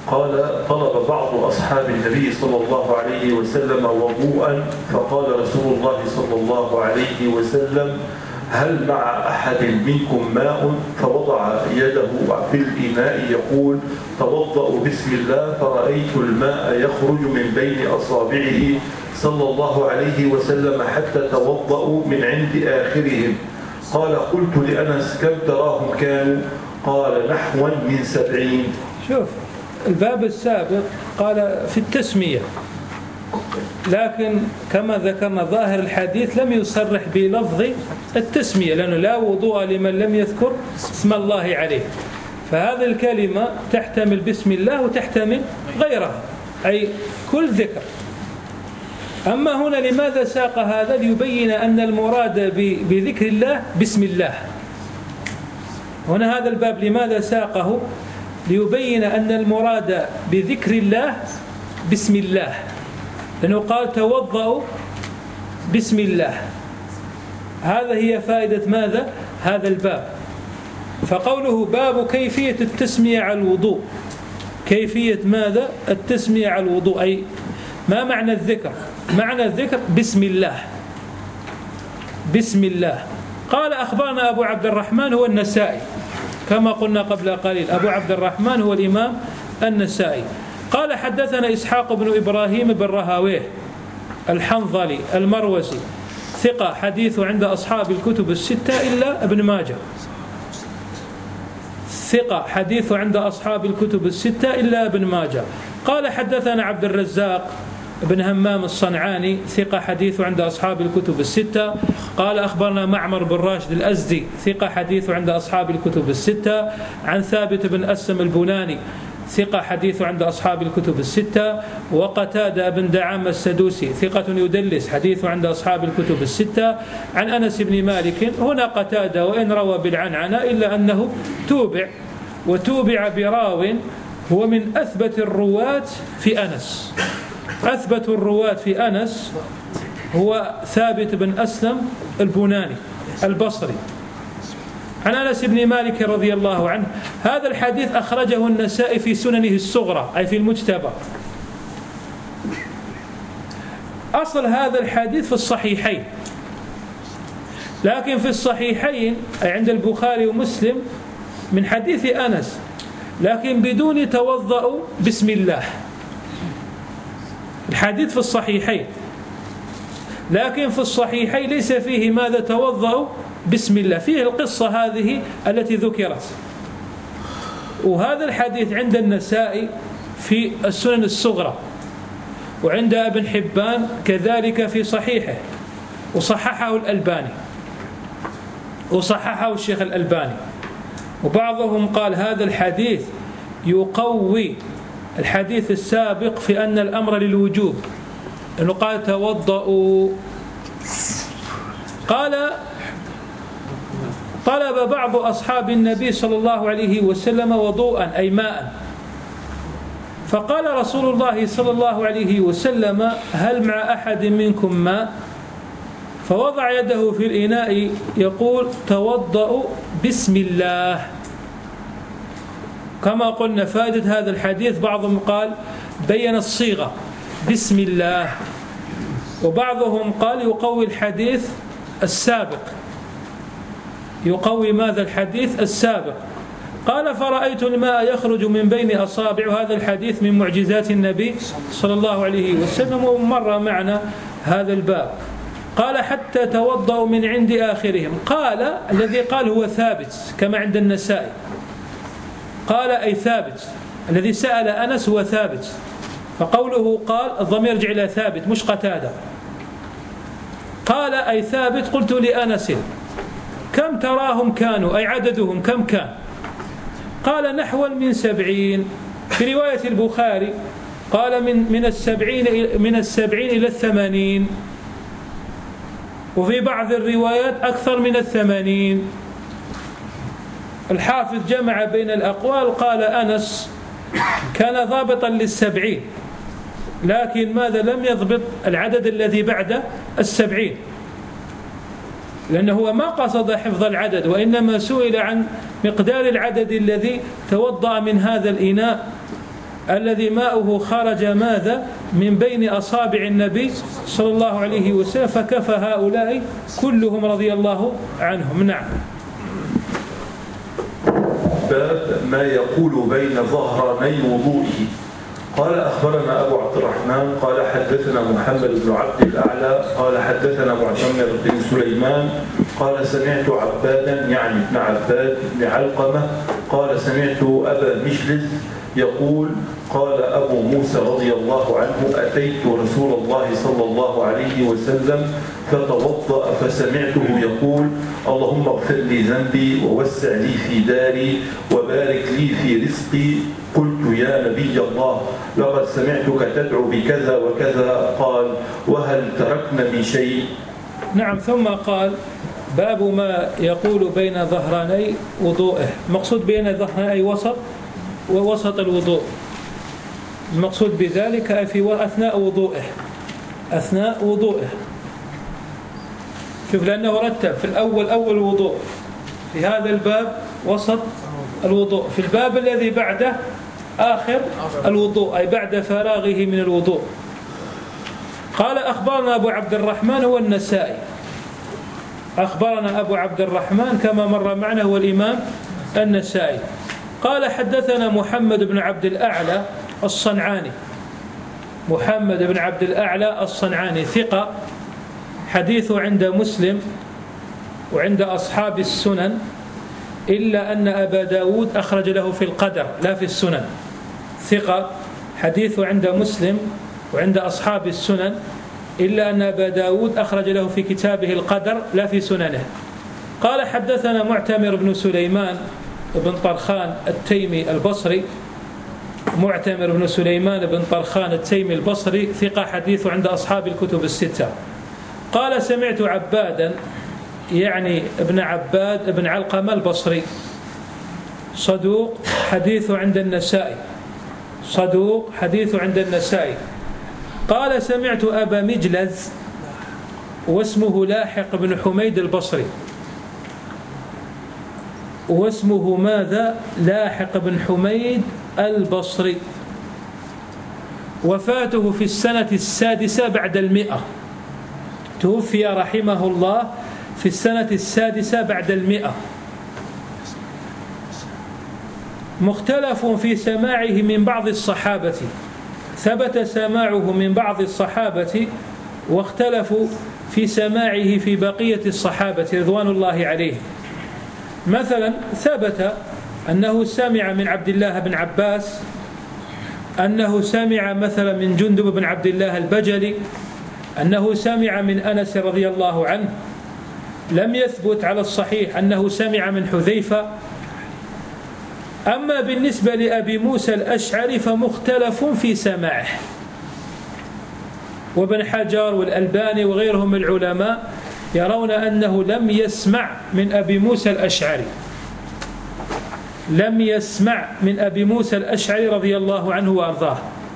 S1: قال طلب بعض أصحاب النبي صلى الله عليه وسلم وضوءا، فقال رسول الله صلى الله عليه وسلم: هل مع أحد منكم ماء؟ فوضع يده في الإناء يقول: توضأ بسم الله، فرأيت الماء يخرج من بين أصابعه صلى الله عليه وسلم حتى توضأوا من عند آخرهم. قال: قلت لأنس: كم تراهم كانوا؟ قال: نحوا من 70.
S2: شوف الباب السابق قال في التسمية، لكن كما ذكرنا ظاهر الحديث لم يصرح بلفظ التسمية، لأنه لا وضوء لمن لم يذكر اسم الله عليه، فهذه الكلمة تحتمل بسم الله وتحتمل غيرها، أي كل ذكر. أما هنا لماذا ساق هذا؟ ليبين أن المراد بذكر الله بسم الله. هنا هذا الباب لماذا ساقه؟ ليبين أن المراد بذكر الله بسم الله، لأنه قال توضأوا بسم الله. هذا هي فائدة ماذا؟ هذا الباب. فقوله باب كيفية التسمية على الوضوء، كيفية ماذا؟ التسمية على الوضوء، أي ما معنى الذكر؟ معنى الذكر بسم الله، بسم الله. قال أخبرنا أبو عبد الرحمن هو النسائي، كما قلنا قبل قليل أبو عبد الرحمن هو الإمام النسائي. قال حدثنا إسحاق بن إبراهيم بن رهاويه الحنظلي المروزي، ثقة، حديث عند أصحاب الكتب الستة إلا ابن ماجه، ثقة، حديث عند أصحاب الكتب الستة إلا ابن ماجه. قال حدثنا عبد الرزاق بن همام الصنعاني، ثقة، حديث عند أصحاب الكتب الستة. قال أخبرنا معمر بن راشد الأزدي، ثقة، حديث عند أصحاب الكتب الستة. عن ثابت بن أسلم البناني، ثقة، حديث عند أصحاب الكتب الستة. وقتادة بن دعامة السدوسي، ثقة يدلس، حديث عند أصحاب الكتب الستة. عن أنس بن مالك، هنا قتادة وإن روى بالعنعنة إلا أنه توبع، وتوبع براو هو من أثبت الرواة في أنس. أثبت الرواة في أنس هو ثابت بن أسلم البناني البصري. عن أنس بن مالك رضي الله عنه. هذا الحديث أخرجه النسائي في سننه الصغرى، أي في المجتبى. أصل هذا الحديث في الصحيحين، لكن في الصحيحين أي عند البخاري ومسلم من حديث أنس، لكن بدون توضأوا بسم الله. الحديث في الصحيحين، لكن في الصحيحين ليس فيه ماذا؟ توضأوا بسم الله، فيه القصة هذه التي ذكرت. وهذا الحديث عند النسائي في السنن الصغرى، وعند ابن حبان كذلك في صحيحه، وصححه الألباني، وصححه الشيخ الألباني. وبعضهم قال هذا الحديث يقوي الحديث السابق في أن الأمر للوجوب، أنه قال توضأوا. قال طلب بعض أصحاب النبي صلى الله عليه وسلم وضوءا أي ماء، فقال رسول الله صلى الله عليه وسلم: هل مع أحد منكم ماء؟ فوضع يده في الإناء يقول: توضأوا بسم الله. كما قلنا فائدة هذا الحديث، بعضهم قال بين الصيغة بسم الله، وبعضهم قال يقوي الحديث السابق، يقوي ماذا؟ الحديث السابق. قال: فرأيت الماء يخرج من بين أصابع. وهذا الحديث من معجزات النبي صلى الله عليه وسلم، ومر معنا هذا الباب. قال: حتى توضأوا من عند آخرهم. قال الذي قال هو ثابت كما عند النسائي، قال أي ثابت، الذي سأل أنس هو ثابت، فقوله قال الضمير يرجع إلى ثابت مش قتادة. قال أي ثابت: قلت لأنس: كم تراهم كانوا؟ أي عددهم كم كان؟ قال: نحو من 70. في رواية البخاري قال من 70 إلى 80، وفي بعض الروايات أكثر من 80. الحافظ جمع بين الأقوال، قال أنس كان ضابطا لل70، لكن ماذا؟ لم يضبط العدد الذي بعد 70، لأنه هو ما قصد حفظ العدد، وإنما سئل عن مقدار العدد الذي توضأ من هذا الإناء الذي ماؤه خرج ماذا من بين أصابع النبي صلى الله عليه وسلم، فكفى هؤلاء كلهم رضي الله عنهم. نعم.
S1: باب ما يقول بين ظهراني وضوئه. قال أخبرنا أبو عبد الرحمن قال حدثنا محمد بن عبد الأعلى قال حدثنا معتمر بن سليمان قال سمعت عبادا يعني ابن عباد بن علقمة قال سمعت أبا مجلس يقول قال أبو موسى رضي الله عنه أتيت رسول الله صلى الله عليه وسلم فتوضأ فسمعته يقول اللهم اغفر لي ذنبي ووسع لي في داري وبارك لي في رزقي. قلت يا نبي الله لقد سمعتك تدعو بكذا وكذا. قال وهل تركنا من شيء؟
S2: نعم. ثم قال باب ما يقول بين ظهراني وضوئه. مقصود بين ظهراني ووسط الوضوء، المقصود بذلك في أثناء وضوئه. شوف، لأنه رتب في الأول أول وضوء، في هذا الباب وسط الوضوء، في الباب الذي بعده آخر الوضوء، أي بعد فراغه من الوضوء. قال أخبرنا أبو عبد الرحمن هو النسائي. أخبرنا أبو عبد الرحمن كما مر معنا هو الإمام النسائي. قال حدثنا محمد بن عبد الأعلى الصنعاني. محمد بن عبد الأعلى الصنعاني ثقة، حديثه عند مسلم وعند أصحاب السنن، إلا أن أبا داود أخرج له في القدر لا في السنن. ثقة، حديثه عند مسلم وعند أصحاب السنن، إلا أن أبا داود أخرج له في كتابه القدر لا في سننه. قال حدثنا معتمر بن سليمان بن طرخان التيمي البصري. معتمر بن سليمان بن طرخان التيمي البصري ثقة، حديثه عند أصحاب الكتب الستة. قال سمعت عبادا يعني ابن عباد ابن علقمة البصري، صدوق حديثه عند النسائي، صدوق حديثه عند النسائي. قال سمعت أبا مجلز واسمه لاحق بن حميد البصري، واسمه ماذا؟ لاحق بن حميد البصري، وفاته في السنة 6 بعد 100، توفي رحمه الله في السنة 6 بعد 100. مختلف في سماعه من بعض الصحابة، ثبت سماعه من بعض الصحابة واختلفوا في سماعه في بقية الصحابة رضوان الله عليه. مثلا ثبت أنه سمع من عبد الله بن عباس، أنه سمع مثلا من جندب بن عبد الله البجلي، أنه سمع من أنس رضي الله عنه. لم يثبت على الصحيح أنه سمع من حذيفة. أما بالنسبة لأبي موسى الأشعري فمختلف في سماعه، وابن حجر والألباني وغيرهم من العلماء يرون أنه لم يسمع من أبي موسى الأشعري، لم يسمع من أبي موسى الأشعري رضي الله عنه وأرضاه.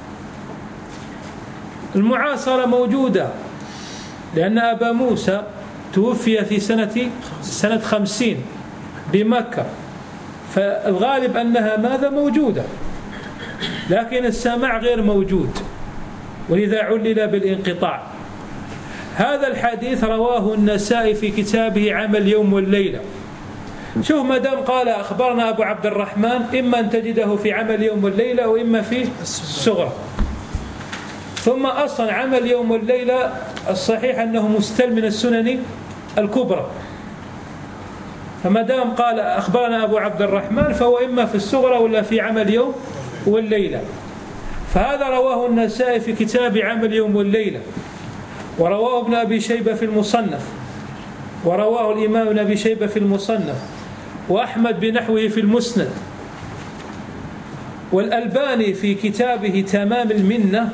S2: المعاصرة موجودة، لأن أبا موسى توفي في سنة 50 بمكة، فالغالب أنها ماذا موجودة، لكن السماع غير موجود، ولذا علل بالانقطاع. هذا الحديث رواه النسائي في كتابه عمل يوم والليلة. شوف، ما دام قال أخبرنا أبو عبد الرحمن، إما أن تجده في عمل يوم والليلة وإما في الصغرى. ثم أصلا عمل يوم والليلة الصحيح أنه مستل من السنن الكبرى، فما دام قال أخبرنا أبو عبد الرحمن فهو إما في الصغرى ولا في عمل يوم والليلة. فهذا رواه النسائي في كتاب عمل يوم والليلة، ورواه ابن أبي شيبة في المصنف، ورواه الإمام ابن أبي شيبة في المصنف، وأحمد بنحوه في المسند، والألباني في كتابه تمام المنة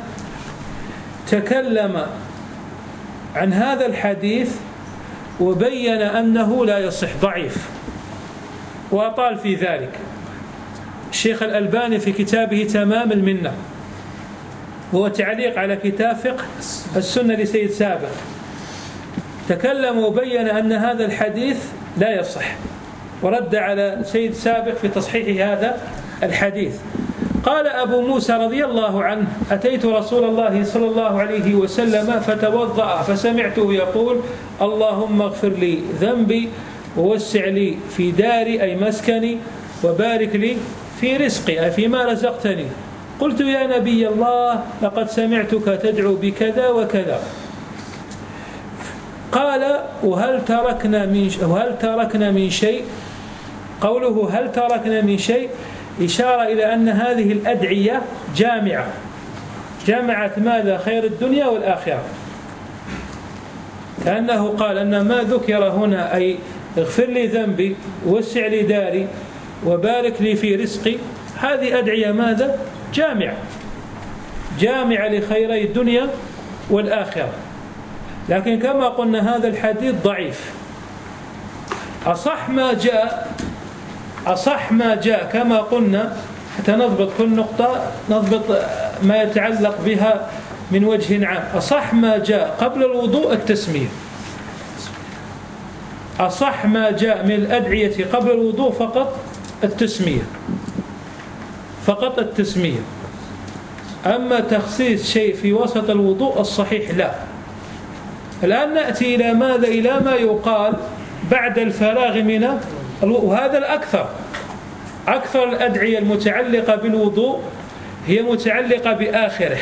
S2: تكلم عن هذا الحديث وبين أنه لا يصح، ضعيف، وأطال في ذلك. الشيخ الألباني في كتابه تمام المنة، هو تعليق على كتاب فقه السنة لسيد سابق، تكلم وبين أن هذا الحديث لا يصح، ورد على سيد سابق في تصحيح هذا الحديث. قال أبو موسى رضي الله عنه: أتيت رسول الله صلى الله عليه وسلم فتوضأ فسمعته يقول: اللهم اغفر لي ذنبي ووسع لي في داري أي مسكني وبارك لي في رزقي أي فيما رزقتني. قلت: يا نبي الله لقد سمعتك تدعو بكذا وكذا. قال: وهل تركنا من شيء؟ قوله هل تركنا من شيء إشارة إلى أن هذه الأدعية جامعت ماذا؟ خير الدنيا والآخرة. كأنه قال أن ما ذكر هنا أي اغفر لي ذنبي ووسع لي داري وبارك لي في رزقي، هذه أدعية ماذا؟ جامعة لخيري الدنيا والآخرة. لكن كما قلنا هذا الحديث ضعيف. أصح ما جاء كما قلنا، حتى نضبط كل نقطة نضبط ما يتعلق بها من وجه عام. أصح ما جاء قبل الوضوء التسمية. أصح ما جاء من الأدعية قبل الوضوء فقط التسمية. أما تخصيص شيء في وسط الوضوء الصحيح لا. الآن نأتي إلى ماذا؟ إلى ما يقال بعد الفراغ من الوضوء، وهذا الأكثر. أكثر الأدعية المتعلقة بالوضوء هي متعلقة بآخره.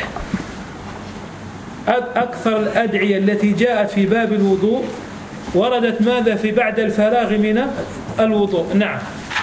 S2: أكثر الأدعية التي جاءت في باب الوضوء وردت ماذا؟ في بعد الفراغ من الوضوء. نعم.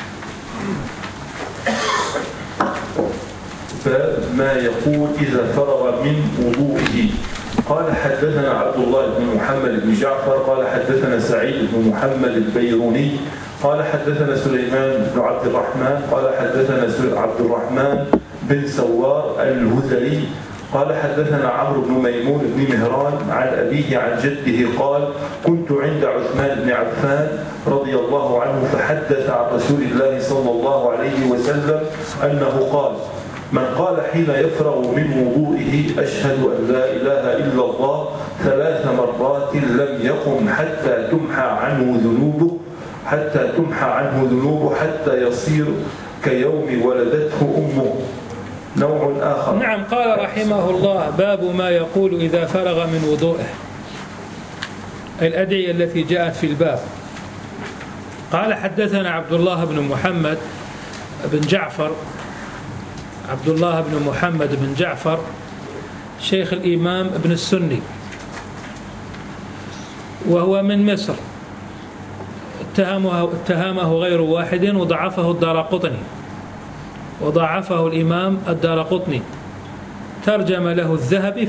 S1: فما يقول إذا فرغ من وضوئه. قال: حدثنا عبد الله بن محمد بن جعفر قال حدثنا سعيد بن محمد البيروني قال حدثنا سليمان بن عبد الرحمن قال حدثنا عبد الرحمن بن سوار الهذلي قال حدثنا عمرو بن ميمون بن مهران عن أبيه عن جده قال: كنت عند عثمان بن عفان رضي الله عنه فحدث عن رسول الله صلى الله عليه وسلم أنه قال: من قال حين يفرغ من وضوئه: أشهد أن لا إله إلا الله 3 مرات لم يقم حتى تمحى عنه ذنوبه حتى يصير كيوم ولدته أمه. نوع آخر.
S2: نعم. قال رحمه الله: باب ما يقول إذا فرغ من وضوئه، الأدعية التي جاءت في الباب. قال: حدثنا عبد الله بن محمد بن جعفر، عبد الله بن محمد بن جعفر شيخ الإمام ابن السني، وهو من مصر، اتهمه غير واحد وضعفه الإمام الدارقطني. ترجم له الذهبي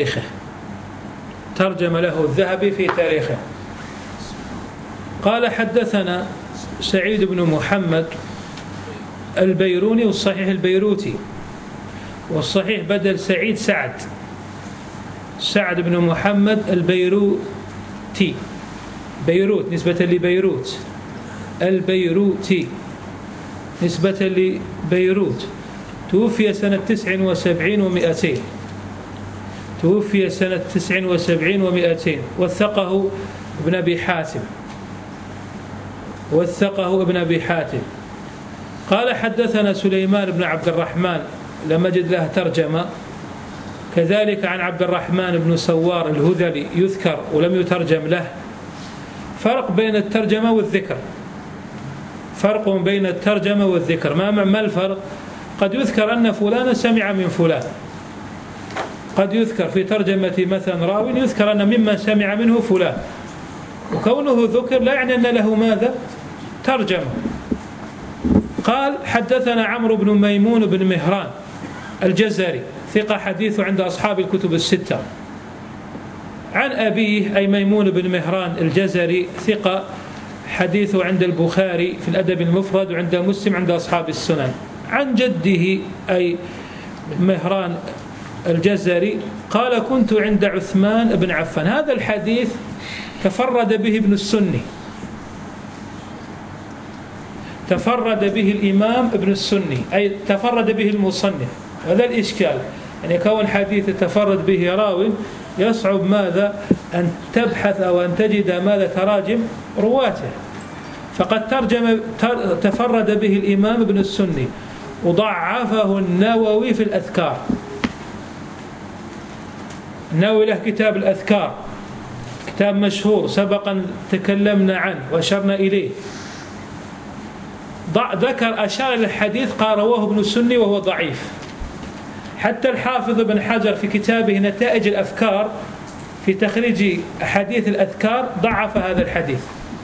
S2: في تاريخه. قال: حدثنا سعيد بن محمد البيروني، والصحيح البيروتي، والصحيح بدل سعيد سعد بن محمد البيروتي، بيروت نسبة لبيروت، البيروتي نسبة لبيروت. توفي سنة 79 و200. وثقه ابن أبي حاتم. قال: حدثنا سليمان بن عبد الرحمن، لم أجد له ترجمة. كذلك عن عبد الرحمن بن سوار الهذلي يذكر ولم يترجم له. فرق بين الترجمة والذكر. ما الفرق؟ قد يذكر أن فلانا سمع من فلان، قد يذكر في ترجمة مثلا راوي يذكر أن ممن سمع منه فلان، وكونه ذكر لا يعني أن له ماذا؟ ترجمة. قال: حدثنا عمرو بن ميمون بن مهران الجزري، ثقة حديثه عند أصحاب الكتب الستة. عن أبيه أي ميمون بن مهران الجزري، ثقة حديثه عند البخاري في الأدب المفرد وعند مسلم عند أصحاب السنن. عن جده أي مهران الجزري قال: كنت عند عثمان بن عفان. هذا الحديث تفرد به ابن السني، تفرد به الإمام ابن السني، أي تفرد به المصنف. هذا الإشكال، يعني كون حديث تفرد به راوي يصعب ماذا؟ أن تبحث أو أن تجد ماذا؟ تراجم رواته. فقد تفرد به الإمام ابن السني، وضعفه النووي في الأذكار. النووي له كتاب الأذكار، كتاب مشهور سبقا تكلمنا عنه وأشرنا إليه. أشار إلى الحديث قال رواه ابن السني وهو ضعيف. حتى الحافظ ابن حجر في كتابه نتائج الأفكار في تخريج أحاديث الأذكار ضعف هذا الحديث.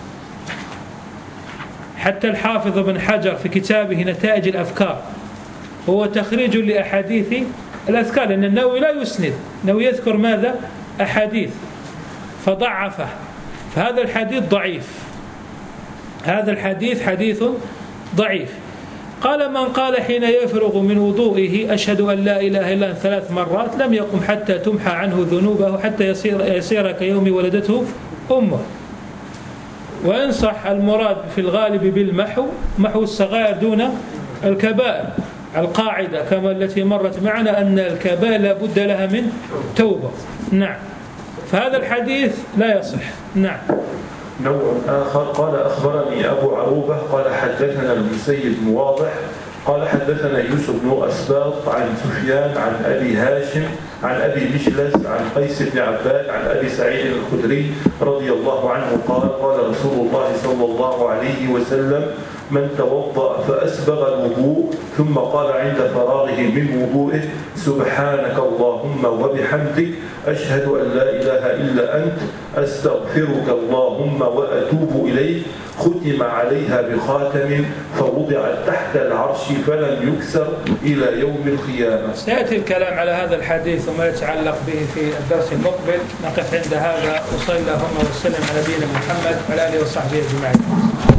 S2: حتى الحافظ ابن حجر في كتابه نتائج الأفكار هو تخريج لأحاديث الأذكار، لأن النووي لا يسند، النووي يذكر ماذا؟ أحاديث، فضعفه. فهذا الحديث ضعيف، هذا الحديث حديث ضعيف. قال من قال حين يفرغ من وضوئه أشهد أن لا إله إلا أنت 3 مرات لم يقم حتى تمحى عنه ذنوبه حتى يصير كيوم ولدته أمه. وإن صح المراد في الغالب بالمحو محو الصغائر دون الكبائر، القاعدة كما التي مرت معنا أن الكبائر لا بد لها من توبة. نعم. فهذا الحديث لا يصح. نعم.
S1: نوع آخر قال أخبرني أبو عروبة قال حدثنا المسيب بن واضح قال حدثنا يوسف بن أسباط عن سفيان عن أبي هاشم عن أبي مشلس عن قيس بن عباد عن أبي سعيد الخدري رضي الله عنه قال قال رسول الله صلى الله عليه وسلم من توضأ فأسبغ الوضوء ثم قال عند فراغه من وضوئه سبحانك اللهم وبحمدك أشهد أن لا إله إلا أنت أستغفرك اللهم وأتوب إليك ختم عليها بخاتم فوضع تحت العرش فلن يكسر إلى يوم القيامة.
S2: سيأتي الكلام على هذا الحديث وما يتعلق به في الدرس المقبل. نقف عند هذا وصلى اللهم وسلم على نبينا محمد وعلى آله وصحبه أجمعين.